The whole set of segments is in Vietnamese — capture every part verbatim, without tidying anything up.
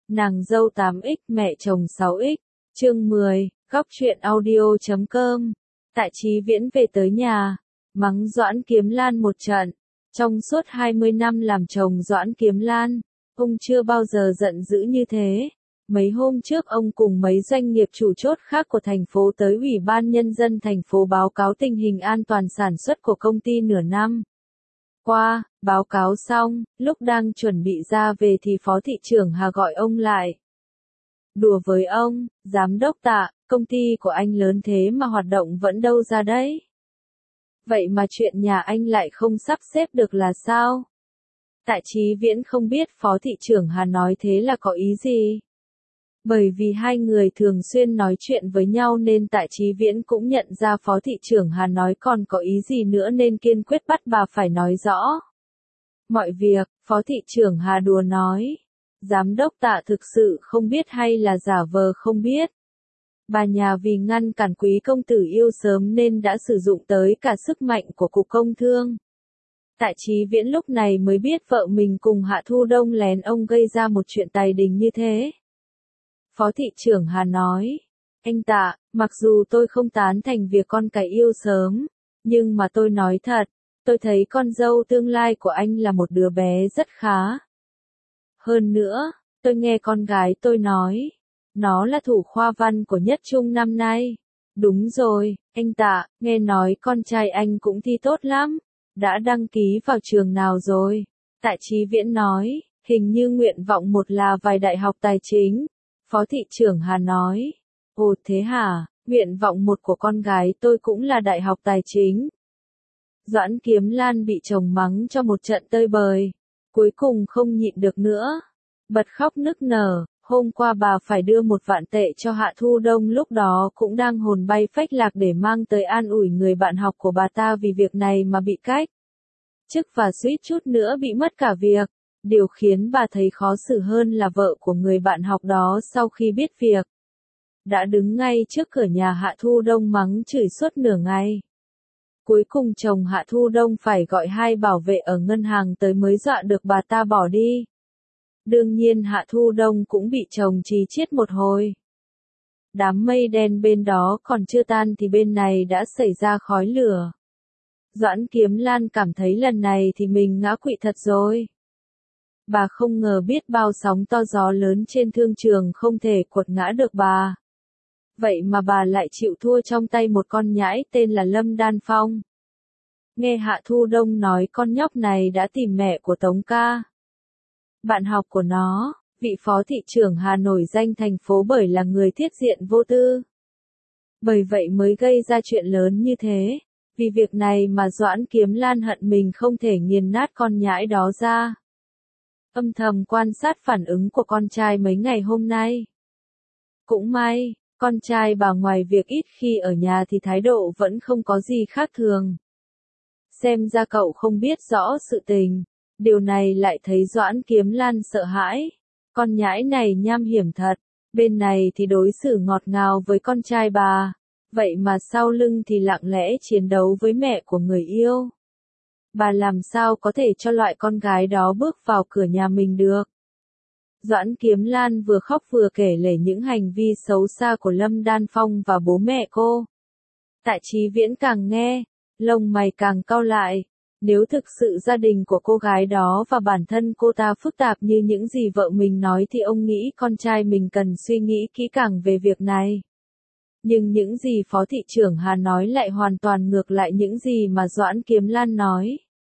Nàng dâu tám x mẹ chồng sáu x, chương mười, góc truyện audio chấm com. Tại Chí Viễn về tới nhà, mắng Doãn Kiếm Lan một trận. Trong suốt hai mươi năm làm chồng Doãn Kiếm Lan, ông chưa bao giờ giận dữ như thế. Mấy hôm trước ông cùng mấy doanh nghiệp chủ chốt khác của thành phố tới Ủy ban Nhân dân thành phố báo cáo tình hình an toàn sản xuất của công ty nửa năm qua. Báo cáo xong, lúc đang chuẩn bị ra về thì Phó Thị trưởng Hà gọi ông lại. Đùa với ông, giám đốc Tạ, công ty của anh lớn thế mà hoạt động vẫn đâu ra đấy. Vậy mà chuyện nhà anh lại không sắp xếp được là sao? Tại Chí Viễn không biết Phó Thị trưởng Hà nói thế là có ý gì. Bởi vì hai người thường xuyên nói chuyện với nhau nên Tại Chí Viễn cũng nhận ra Phó Thị trưởng Hà nói còn có ý gì nữa nên kiên quyết bắt bà phải nói rõ. Mọi việc, Phó Thị trưởng Hà đùa nói. Giám đốc Tạ thực sự không biết hay là giả vờ không biết. Bà nhà vì ngăn cản quý công tử yêu sớm nên đã sử dụng tới cả sức mạnh của Cục Công Thương. Tại Chí Viễn lúc này mới biết vợ mình cùng Hạ Thu Đông lén ông gây ra một chuyện tài đình như thế. Phó Thị trưởng Hà nói, anh Tạ, mặc dù tôi không tán thành việc con cái yêu sớm, nhưng mà tôi nói thật, tôi thấy con dâu tương lai của anh là một đứa bé rất khá. Hơn nữa, tôi nghe con gái tôi nói, nó là thủ khoa văn của nhất trung năm nay. Đúng rồi, anh Tạ, nghe nói con trai anh cũng thi tốt lắm. Đã đăng ký vào trường nào rồi? Tại Chí Viễn nói, hình như nguyện vọng một là vài đại học tài chính. Phó Thị trưởng Hà nói, ồ thế hả, nguyện vọng một của con gái tôi cũng là đại học tài chính. Doãn Kiếm Lan bị chồng mắng cho một trận tơi bời. Cuối cùng không nhịn được nữa. Bật khóc nức nở, hôm qua bà phải đưa một vạn tệ cho Hạ Thu Đông lúc đó cũng đang hồn bay phách lạc để mang tới an ủi người bạn học của bà ta vì việc này mà bị cách chức và suýt chút nữa bị mất cả việc. Điều khiến bà thấy khó xử hơn là vợ của người bạn học đó sau khi biết việc, đã đứng ngay trước cửa nhà Hạ Thu Đông mắng chửi suốt nửa ngày. Cuối cùng chồng Hạ Thu Đông phải gọi hai bảo vệ ở ngân hàng tới mới dọa được bà ta bỏ đi. Đương nhiên Hạ Thu Đông cũng bị chồng chí chiết một hồi. Đám mây đen bên đó còn chưa tan thì bên này đã xảy ra khói lửa. Doãn Kiếm Lan cảm thấy lần này thì mình ngã quỵ thật rồi. Bà không ngờ biết bao sóng to gió lớn trên thương trường không thể quật ngã được bà. Vậy mà bà lại chịu thua trong tay một con nhãi tên là Lâm Đan Phong. Nghe Hạ Thu Đông nói con nhóc này đã tìm mẹ của Tống ca, bạn học của nó, vị Phó Thị trưởng Hà nổi danh thành phố bởi là người thiết diện vô tư. Bởi vậy mới gây ra chuyện lớn như thế. Vì việc này mà Doãn Kiếm Lan hận mình không thể nghiền nát con nhãi đó ra. Âm thầm quan sát phản ứng của con trai mấy ngày hôm nay. Cũng may, con trai bà ngoài việc ít khi ở nhà thì thái độ vẫn không có gì khác thường. Xem ra cậu không biết rõ sự tình. Điều này lại thấy Doãn Kiếm Lan sợ hãi. Con nhãi này nham hiểm thật. Bên này thì đối xử ngọt ngào với con trai bà. Vậy mà sau lưng thì lặng lẽ chiến đấu với mẹ của người yêu. Bà làm sao có thể cho loại con gái đó bước vào cửa nhà mình được. Doãn Kiếm Lan vừa khóc vừa kể lể những hành vi xấu xa của Lâm Đan Phong và bố mẹ cô. Tại Chí Viễn càng nghe, lông mày càng cau lại. Nếu thực sự gia đình của cô gái đó và bản thân cô ta phức tạp như những gì vợ mình nói thì ông nghĩ con trai mình cần suy nghĩ kỹ càng về việc này. Nhưng những gì Phó Thị trưởng Hà nói lại hoàn toàn ngược lại những gì mà Doãn Kiếm Lan nói.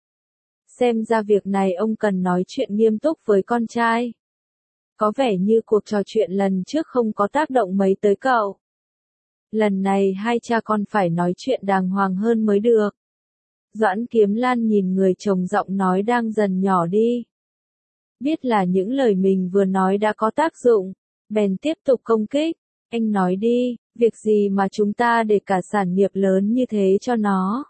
Xem ra việc này ông cần nói chuyện nghiêm túc với con trai. Có vẻ như cuộc trò chuyện lần trước không có tác động mấy tới cậu. Lần này hai cha con phải nói chuyện đàng hoàng hơn mới được. Doãn Kiếm Lan nhìn người chồng giọng nói đang dần nhỏ đi. Biết là những lời mình vừa nói đã có tác dụng, bèn tiếp tục công kích. Anh nói đi, việc gì mà chúng ta để cả sản nghiệp lớn như thế cho nó.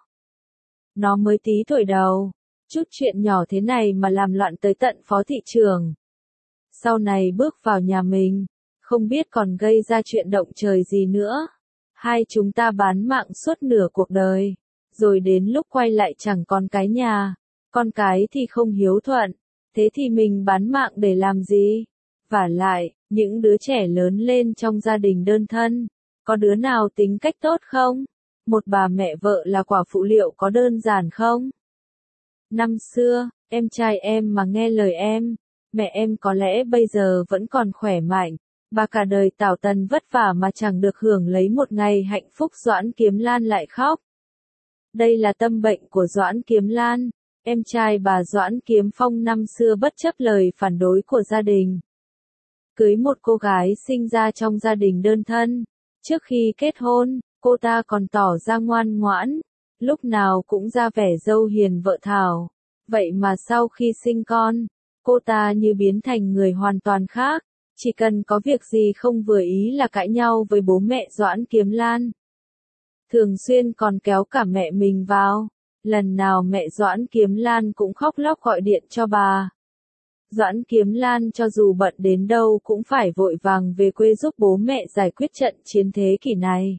Nó mới tí tuổi đầu, chút chuyện nhỏ thế này mà làm loạn tới tận Phó Thị trưởng. Sau này bước vào nhà mình, không biết còn gây ra chuyện động trời gì nữa. Hai chúng ta bán mạng suốt nửa cuộc đời, rồi đến lúc quay lại chẳng còn cái nhà, con cái thì không hiếu thuận, thế thì mình bán mạng để làm gì? Vả lại, những đứa trẻ lớn lên trong gia đình đơn thân, có đứa nào tính cách tốt không? Một bà mẹ vợ là quả phụ liệu có đơn giản không? Năm xưa, em trai em mà nghe lời em, mẹ em có lẽ bây giờ vẫn còn khỏe mạnh. Bà cả đời tảo tần vất vả mà chẳng được hưởng lấy một ngày hạnh phúc. Doãn Kiếm Lan lại khóc. Đây là tâm bệnh của Doãn Kiếm Lan. Em trai bà Doãn Kiếm Phong năm xưa bất chấp lời phản đối của gia đình, cưới một cô gái sinh ra trong gia đình đơn thân. Trước khi kết hôn, cô ta còn tỏ ra ngoan ngoãn, lúc nào cũng ra vẻ dâu hiền vợ thảo. Vậy mà sau khi sinh con, cô ta như biến thành người hoàn toàn khác, chỉ cần có việc gì không vừa ý là cãi nhau với bố mẹ Doãn Kiếm Lan. Thường xuyên còn kéo cả mẹ mình vào, lần nào mẹ Doãn Kiếm Lan cũng khóc lóc gọi điện cho bà. Doãn Kiếm Lan cho dù bận đến đâu cũng phải vội vàng về quê giúp bố mẹ giải quyết trận chiến thế kỷ này.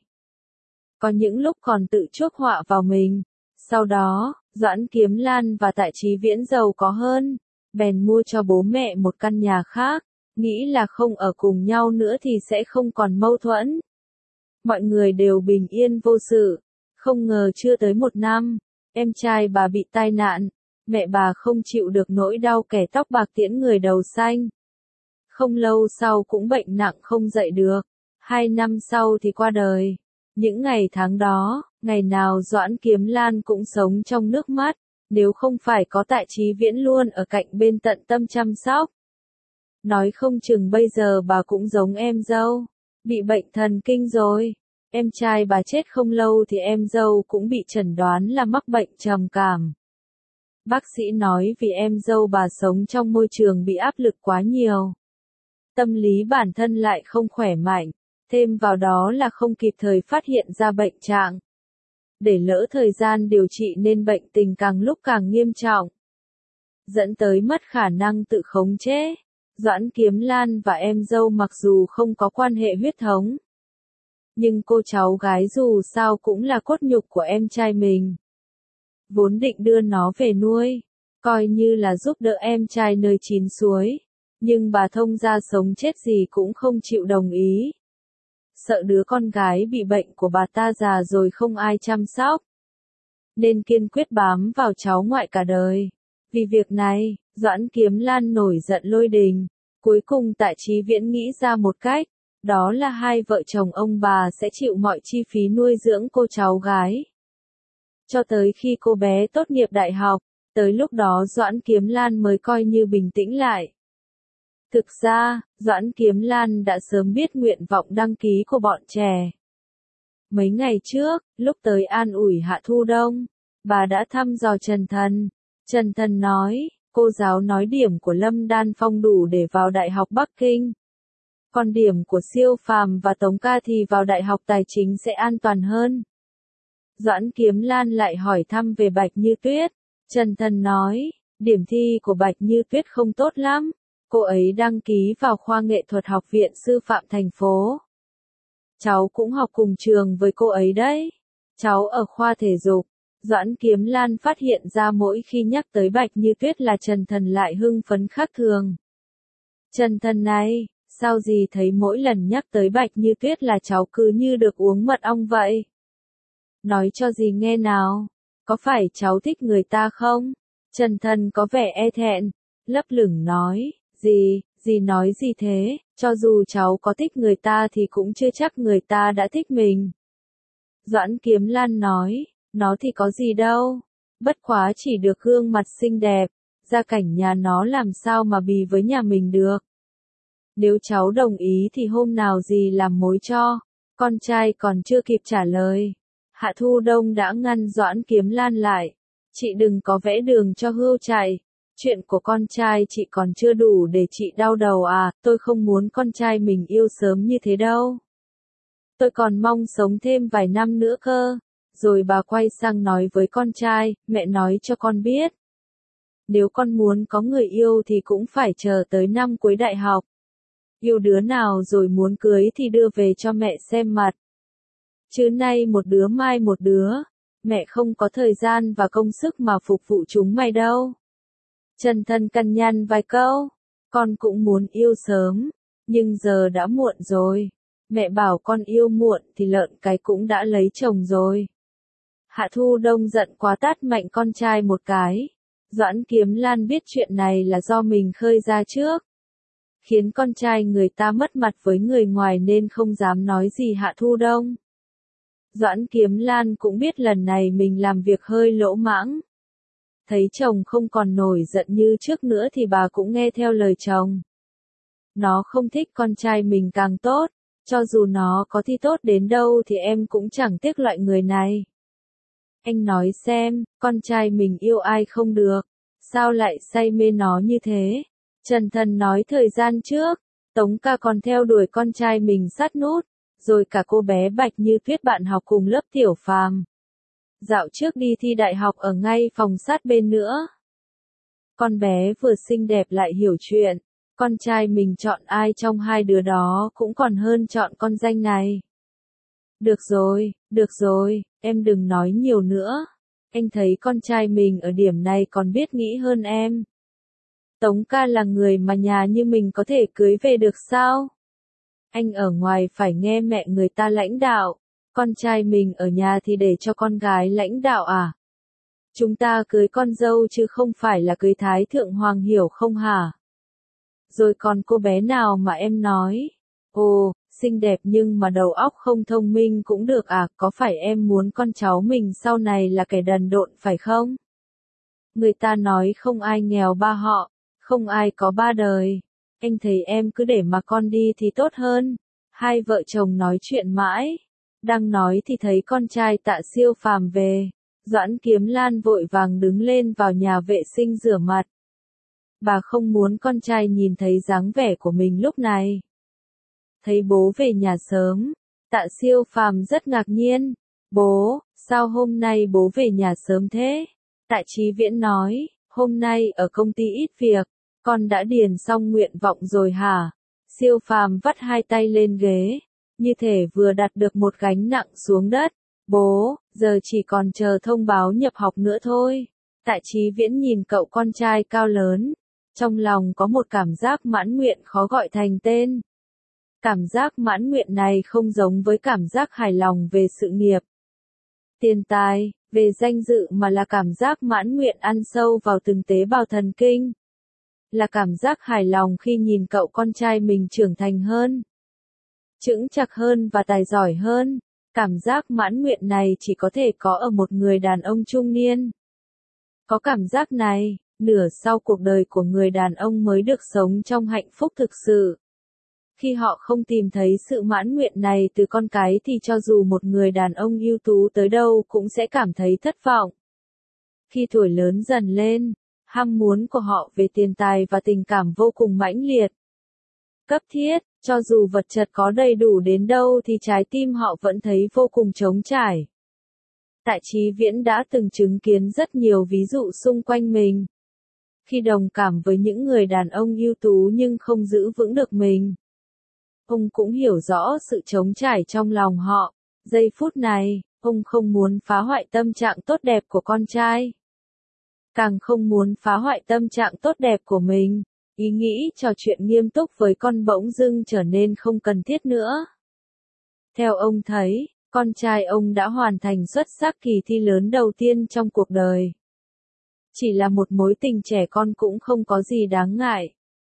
Có những lúc còn tự chuốc họa vào mình. Sau đó, Doãn Kiếm Lan và Tại Chí Viễn giàu có hơn, bèn mua cho bố mẹ một căn nhà khác, nghĩ là không ở cùng nhau nữa thì sẽ không còn mâu thuẫn. Mọi người đều bình yên vô sự, không ngờ chưa tới một năm, em trai bà bị tai nạn. Mẹ bà không chịu được nỗi đau kẻ tóc bạc tiễn người đầu xanh. Không lâu sau cũng bệnh nặng không dậy được. Hai năm sau thì qua đời. Những ngày tháng đó, ngày nào Doãn Kiếm Lan cũng sống trong nước mắt, nếu không phải có Tại Chí Viễn luôn ở cạnh bên tận tâm chăm sóc. Nói không chừng bây giờ bà cũng giống em dâu, bị bệnh thần kinh rồi. Em trai bà chết không lâu thì em dâu cũng bị chẩn đoán là mắc bệnh trầm cảm. Bác sĩ nói vì em dâu bà sống trong môi trường bị áp lực quá nhiều. Tâm lý bản thân lại không khỏe mạnh, thêm vào đó là không kịp thời phát hiện ra bệnh trạng. Để lỡ thời gian điều trị nên bệnh tình càng lúc càng nghiêm trọng, dẫn tới mất khả năng tự khống chế. Doãn Kiếm Lan và em dâu mặc dù không có quan hệ huyết thống, nhưng cô cháu gái dù sao cũng là cốt nhục của em trai mình. Vốn định đưa nó về nuôi, coi như là giúp đỡ em trai nơi chín suối, nhưng bà thông gia sống chết gì cũng không chịu đồng ý. Sợ đứa con gái bị bệnh của bà ta già rồi không ai chăm sóc, nên kiên quyết bám vào cháu ngoại cả đời. Vì việc này, Doãn Kiếm Lan nổi giận lôi đình. Cuối cùng Tại Chí Viễn nghĩ ra một cách, đó là hai vợ chồng ông bà sẽ chịu mọi chi phí nuôi dưỡng cô cháu gái, cho tới khi cô bé tốt nghiệp đại học. Tới lúc đó Doãn Kiếm Lan mới coi như bình tĩnh lại. Thực ra, Doãn Kiếm Lan đã sớm biết nguyện vọng đăng ký của bọn trẻ. Mấy ngày trước, lúc tới an ủi Hạ Thu Đông, bà đã thăm dò Trần Thần. Trần Thần nói, cô giáo nói điểm của Lâm Đan Phong đủ để vào Đại học Bắc Kinh. Còn điểm của Siêu Phàm và Tống Ca thì vào Đại học Tài chính sẽ an toàn hơn. Doãn Kiếm Lan lại hỏi thăm về Bạch Như Tuyết. Trần Thần nói, điểm thi của Bạch Như Tuyết không tốt lắm. Cô ấy đăng ký vào khoa nghệ thuật học viện sư phạm thành phố. Cháu cũng học cùng trường với cô ấy đấy. Cháu ở khoa thể dục. Doãn Kiếm Lan phát hiện ra mỗi khi nhắc tới Bạch Như Tuyết là Trần Thần lại hưng phấn khác thường. Trần Thần này, sao gì thấy mỗi lần nhắc tới Bạch Như Tuyết là cháu cứ như được uống mật ong vậy? Nói cho gì nghe nào, có phải cháu thích người ta không? Trần Thần có vẻ e thẹn, lấp lửng nói, gì, gì nói gì thế, cho dù cháu có thích người ta thì cũng chưa chắc người ta đã thích mình. Doãn Kiếm Lan nói, nó thì có gì đâu, bất quá chỉ được gương mặt xinh đẹp, gia cảnh nhà nó làm sao mà bì với nhà mình được. Nếu cháu đồng ý thì hôm nào gì làm mối cho. Con trai còn chưa kịp trả lời, Hạ Thu Đông đã ngăn Doãn Kiếm Lan lại. Chị đừng có vẽ đường cho hươu chạy. Chuyện của con trai chị còn chưa đủ để chị đau đầu à, tôi không muốn con trai mình yêu sớm như thế đâu. Tôi còn mong sống thêm vài năm nữa cơ. Rồi bà quay sang nói với con trai, mẹ nói cho con biết. Nếu con muốn có người yêu thì cũng phải chờ tới năm cuối đại học. Yêu đứa nào rồi muốn cưới thì đưa về cho mẹ xem mặt. Chứ nay một đứa mai một đứa, mẹ không có thời gian và công sức mà phục vụ chúng mày đâu. Trần Thần cằn nhằn vài câu, con cũng muốn yêu sớm, nhưng giờ đã muộn rồi. Mẹ bảo con yêu muộn thì lợn cái cũng đã lấy chồng rồi. Hạ Thu Đông giận quá tát mạnh con trai một cái. Doãn Kiếm Lan biết chuyện này là do mình khơi ra trước, khiến con trai người ta mất mặt với người ngoài nên không dám nói gì Hạ Thu Đông. Doãn Kiếm Lan cũng biết lần này mình làm việc hơi lỗ mãng. Thấy chồng không còn nổi giận như trước nữa thì bà cũng nghe theo lời chồng. Nó không thích con trai mình càng tốt, cho dù nó có thi tốt đến đâu thì em cũng chẳng tiếc loại người này. Anh nói xem, con trai mình yêu ai không được, sao lại say mê nó như thế? Trần Thần nói thời gian trước, Tống ca còn theo đuổi con trai mình sát nút, rồi cả cô bé Bạch Như Tuyết bạn học cùng lớp Tiểu Phàm. Dạo trước đi thi đại học ở ngay phòng sát bên nữa. Con bé vừa xinh đẹp lại hiểu chuyện, con trai mình chọn ai trong hai đứa đó cũng còn hơn chọn con danh này. Được rồi, được rồi, em đừng nói nhiều nữa. Anh thấy con trai mình ở điểm này còn biết nghĩ hơn em. Tống ca là người mà nhà như mình có thể cưới về được sao? Anh ở ngoài phải nghe mẹ người ta lãnh đạo, con trai mình ở nhà thì để cho con gái lãnh đạo à? Chúng ta cưới con dâu chứ không phải là cưới thái thượng hoàng hiểu không hả? Rồi còn cô bé nào mà em nói? Ồ, xinh đẹp nhưng mà đầu óc không thông minh cũng được à? Có phải em muốn con cháu mình sau này là kẻ đần độn phải không? Người ta nói không ai nghèo ba họ, không ai có ba đời. Anh thấy em cứ để mà con đi thì tốt hơn. Hai vợ chồng nói chuyện mãi. Đang nói thì thấy con trai Tạ Siêu Phàm về. Doãn Kiếm Lan vội vàng đứng lên vào nhà vệ sinh rửa mặt. Bà không muốn con trai nhìn thấy dáng vẻ của mình lúc này. Thấy bố về nhà sớm, Tạ Siêu Phàm rất ngạc nhiên. Bố, sao hôm nay bố về nhà sớm thế? Tạ Chí Viễn nói, hôm nay ở công ty ít việc, con đã điền xong nguyện vọng rồi hả? Siêu Phàm vắt hai tay lên ghế, như thể vừa đặt được một gánh nặng xuống đất. Bố, giờ chỉ còn chờ thông báo nhập học nữa thôi. Tạ Chí Viễn nhìn cậu con trai cao lớn, trong lòng có một cảm giác mãn nguyện khó gọi thành tên. Cảm giác mãn nguyện này không giống với cảm giác hài lòng về sự nghiệp, tiền tài, về danh dự mà là cảm giác mãn nguyện ăn sâu vào từng tế bào thần kinh. Là cảm giác hài lòng khi nhìn cậu con trai mình trưởng thành hơn, chững chạc hơn và tài giỏi hơn. Cảm giác mãn nguyện này chỉ có thể có ở một người đàn ông trung niên. Có cảm giác này, nửa sau cuộc đời của người đàn ông mới được sống trong hạnh phúc thực sự. Khi họ không tìm thấy sự mãn nguyện này từ con cái thì cho dù một người đàn ông ưu tú tới đâu cũng sẽ cảm thấy thất vọng. Khi tuổi lớn dần lên, ham muốn của họ về tiền tài và tình cảm vô cùng mãnh liệt, cấp thiết, cho dù vật chất có đầy đủ đến đâu thì trái tim họ vẫn thấy vô cùng trống trải. Tạ Chí Viễn đã từng chứng kiến rất nhiều ví dụ xung quanh mình. Khi đồng cảm với những người đàn ông ưu tú nhưng không giữ vững được mình, ông cũng hiểu rõ sự trống trải trong lòng họ. Giây phút này, ông không muốn phá hoại tâm trạng tốt đẹp của con trai. Càng không muốn phá hoại tâm trạng tốt đẹp của mình. Ý nghĩ trò chuyện nghiêm túc với con bỗng dưng trở nên không cần thiết nữa. Theo ông thấy, con trai ông đã hoàn thành xuất sắc kỳ thi lớn đầu tiên trong cuộc đời. Chỉ là một mối tình trẻ con cũng không có gì đáng ngại.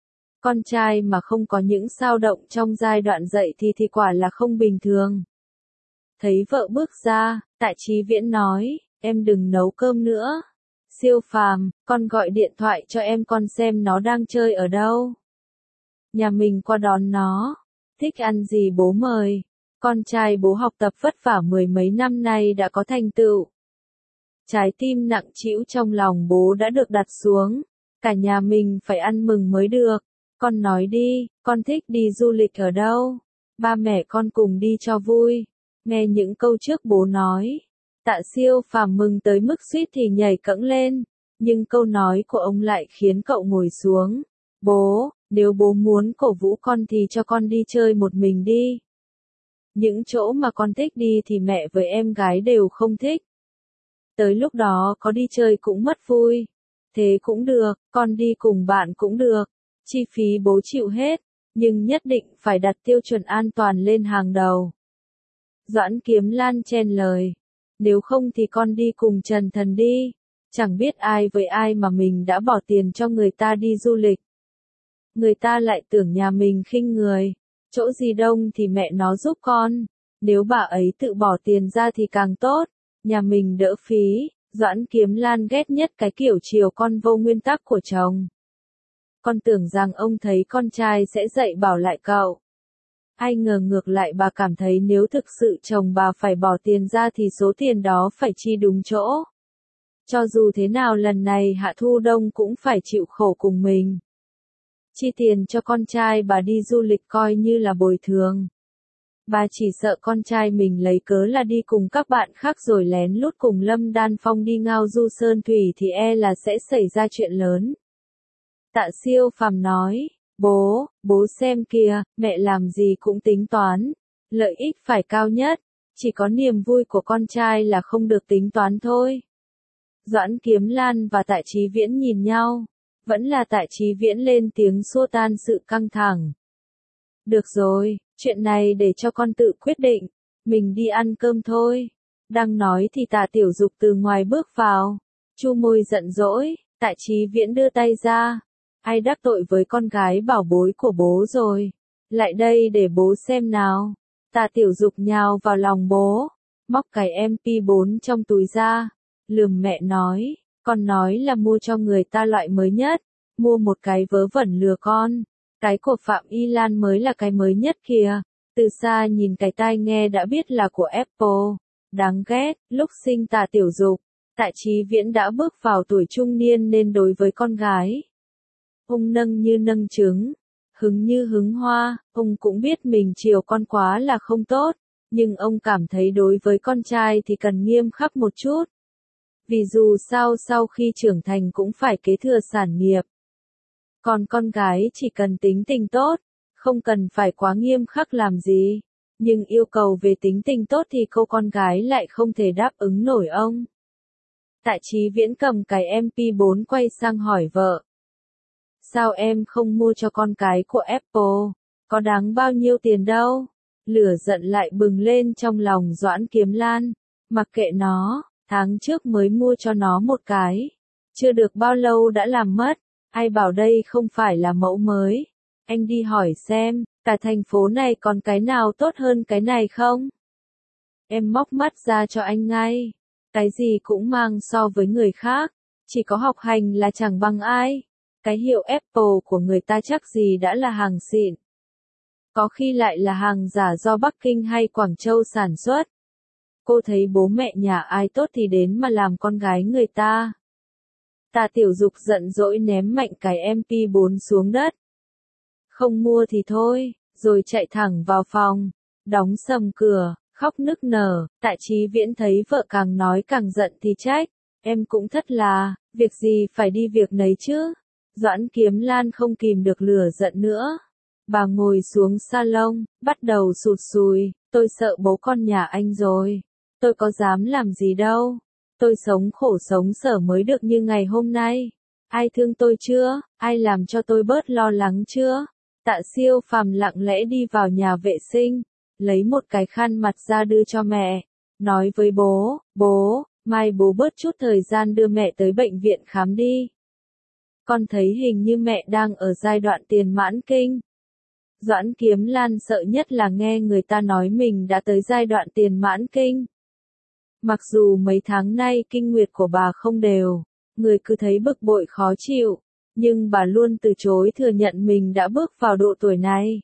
Con trai mà không có những xao động trong giai đoạn dậy thì thì quả là không bình thường. Thấy vợ bước ra, Tạ Chí Viễn nói, em đừng nấu cơm nữa. Siêu Phàm, con gọi điện thoại cho em con xem nó đang chơi ở đâu. Nhà mình qua đón nó. Thích ăn gì bố mời. Con trai bố học tập vất vả mười mấy năm nay đã có thành tựu. Trái tim nặng trĩu trong lòng bố đã được đặt xuống. Cả nhà mình phải ăn mừng mới được. Con nói đi, con thích đi du lịch ở đâu? Ba mẹ con cùng đi cho vui. Nghe những câu trước bố nói, Tạ Siêu Phàm mừng tới mức suýt thì nhảy cẫng lên, nhưng câu nói của ông lại khiến cậu ngồi xuống. Bố, nếu bố muốn cổ vũ con thì cho con đi chơi một mình đi. Những chỗ mà con thích đi thì mẹ với em gái đều không thích. Tới lúc đó có đi chơi cũng mất vui. Thế cũng được, con đi cùng bạn cũng được. Chi phí bố chịu hết, nhưng nhất định phải đặt tiêu chuẩn an toàn lên hàng đầu. Doãn Kiếm Lan chen lời. Nếu không thì con đi cùng Trần Thần đi. Chẳng biết ai với ai mà mình đã bỏ tiền cho người ta đi du lịch. Người ta lại tưởng nhà mình khinh người. Chỗ gì đông thì mẹ nó giúp con. Nếu bà ấy tự bỏ tiền ra thì càng tốt. Nhà mình đỡ phí. Doãn Kiếm Lan ghét nhất cái kiểu chiều con vô nguyên tắc của chồng. Con tưởng rằng ông thấy con trai sẽ dạy bảo lại cậu. Ai ngờ ngược lại bà cảm thấy nếu thực sự chồng bà phải bỏ tiền ra thì số tiền đó phải chi đúng chỗ. Cho dù thế nào lần này Hạ Thu Đông cũng phải chịu khổ cùng mình. Chi tiền cho con trai bà đi du lịch coi như là bồi thường. Bà chỉ sợ con trai mình lấy cớ là đi cùng các bạn khác rồi lén lút cùng Lâm Đan Phong đi ngao du sơn thủy thì e là sẽ xảy ra chuyện lớn. Tạ Siêu Phàm nói, bố, bố xem kìa, mẹ làm gì cũng tính toán. Lợi ích phải cao nhất, chỉ có niềm vui của con trai là không được tính toán thôi. Doãn Kiếm Lan và Tạ Chí Viễn nhìn nhau, vẫn là Tạ Chí Viễn lên tiếng xua tan sự căng thẳng. Được rồi, chuyện này để cho con tự quyết định, mình đi ăn cơm thôi. Đang nói thì Tạ Tiểu Dục từ ngoài bước vào, chu môi giận dỗi, Tạ Chí Viễn đưa tay ra. Ai đắc tội với con gái bảo bối của bố rồi? Lại đây để bố xem nào. Tạ Tiểu Dục nhào vào lòng bố, móc cái em pê bốn trong túi ra, lườm mẹ nói, con nói là mua cho người ta loại mới nhất, mua một cái vớ vẩn lừa con. Cái của Phạm Y Lan mới là cái mới nhất kìa. Từ xa nhìn cái tai nghe đã biết là của Apple. Đáng ghét, lúc sinh Tạ Tiểu Dục, Tạ Chí Viễn đã bước vào tuổi trung niên nên đối với con gái, ông nâng như nâng trứng, hứng như hứng hoa. Ông cũng biết mình chiều con quá là không tốt, nhưng ông cảm thấy đối với con trai thì cần nghiêm khắc một chút. Vì dù sao sau khi trưởng thành cũng phải kế thừa sản nghiệp. Còn con gái chỉ cần tính tình tốt, không cần phải quá nghiêm khắc làm gì. Nhưng yêu cầu về tính tình tốt thì cô con gái lại không thể đáp ứng nổi ông. Tạ Chí Viễn cầm cái em pê bốn quay sang hỏi vợ. Sao em không mua cho con cái của Apple? Có đáng bao nhiêu tiền đâu? Lửa giận lại bừng lên trong lòng Doãn Kiếm Lan. Mặc kệ nó, tháng trước mới mua cho nó một cái. Chưa được bao lâu đã làm mất. Ai bảo đây không phải là mẫu mới? Anh đi hỏi xem, cả thành phố này còn cái nào tốt hơn cái này không? Em móc mắt ra cho anh ngay. Cái gì cũng mang so với người khác. Chỉ có học hành là chẳng bằng ai. Cái hiệu Apple của người ta chắc gì đã là hàng xịn. Có khi lại là hàng giả do Bắc Kinh hay Quảng Châu sản xuất. Cô thấy bố mẹ nhà ai tốt thì đến mà làm con gái người ta. Tạ Tiểu Dục giận dỗi ném mạnh cái em pê bốn xuống đất. Không mua thì thôi, rồi chạy thẳng vào phòng, đóng sầm cửa, khóc nức nở. Tạ Chí Viễn thấy vợ càng nói càng giận thì trách, em cũng thất là, việc gì phải đi việc nấy chứ. Doãn Kiếm Lan không kìm được lửa giận nữa. Bà ngồi xuống salon, bắt đầu sụt sùi, tôi sợ bố con nhà anh rồi. Tôi có dám làm gì đâu. Tôi sống khổ sống sở mới được như ngày hôm nay. Ai thương tôi chưa? Ai làm cho tôi bớt lo lắng chưa? Tạ Siêu Phàm lặng lẽ đi vào nhà vệ sinh, lấy một cái khăn mặt ra đưa cho mẹ, nói với bố, bố, mai bố bớt chút thời gian đưa mẹ tới bệnh viện khám đi. Con thấy hình như mẹ đang ở giai đoạn tiền mãn kinh. Doãn Kiếm Lan sợ nhất là nghe người ta nói mình đã tới giai đoạn tiền mãn kinh. Mặc dù mấy tháng nay kinh nguyệt của bà không đều, người cứ thấy bực bội khó chịu, nhưng bà luôn từ chối thừa nhận mình đã bước vào độ tuổi này.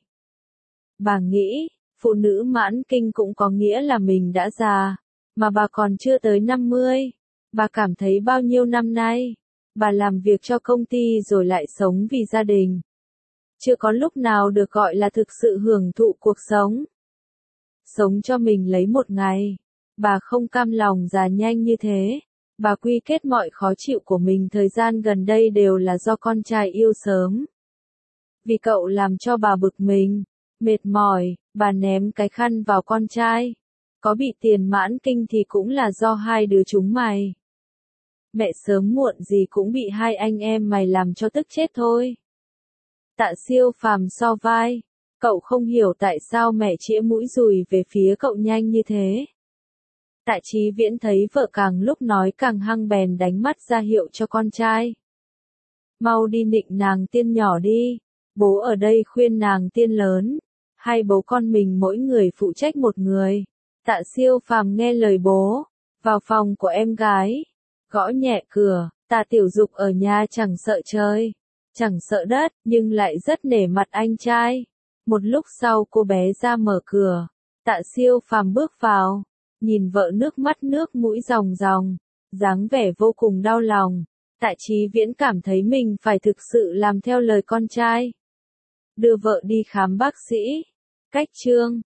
Bà nghĩ, phụ nữ mãn kinh cũng có nghĩa là mình đã già, mà bà còn chưa tới năm mươi. Bà cảm thấy bao nhiêu năm nay, bà làm việc cho công ty rồi lại sống vì gia đình. Chưa có lúc nào được gọi là thực sự hưởng thụ cuộc sống. Sống cho mình lấy một ngày. Bà không cam lòng già nhanh như thế. Bà quy kết mọi khó chịu của mình thời gian gần đây đều là do con trai yêu sớm. Vì cậu làm cho bà bực mình, mệt mỏi, bà ném cái khăn vào con trai. Có bị tiền mãn kinh thì cũng là do hai đứa chúng mày. Mẹ sớm muộn gì cũng bị hai anh em mày làm cho tức chết thôi. Tạ Siêu Phàm so vai. Cậu không hiểu tại sao mẹ chĩa mũi dùi về phía cậu nhanh như thế. Tạ Chí Viễn thấy vợ càng lúc nói càng hăng bèn đánh mắt ra hiệu cho con trai. Mau đi nịnh nàng tiên nhỏ đi, bố ở đây khuyên nàng tiên lớn, hai bố con mình mỗi người phụ trách một người. Tạ Siêu Phàm nghe lời bố, vào phòng của em gái, gõ nhẹ cửa. Tạ Tiểu Dục ở nhà chẳng sợ trời, chẳng sợ đất, nhưng lại rất nể mặt anh trai. Một lúc sau cô bé ra mở cửa, Tạ Siêu Phàm bước vào, nhìn vợ nước mắt nước mũi ròng ròng, dáng vẻ vô cùng đau lòng. Tạ Chí Viễn cảm thấy mình phải thực sự làm theo lời con trai. Đưa vợ đi khám bác sĩ. Cách chương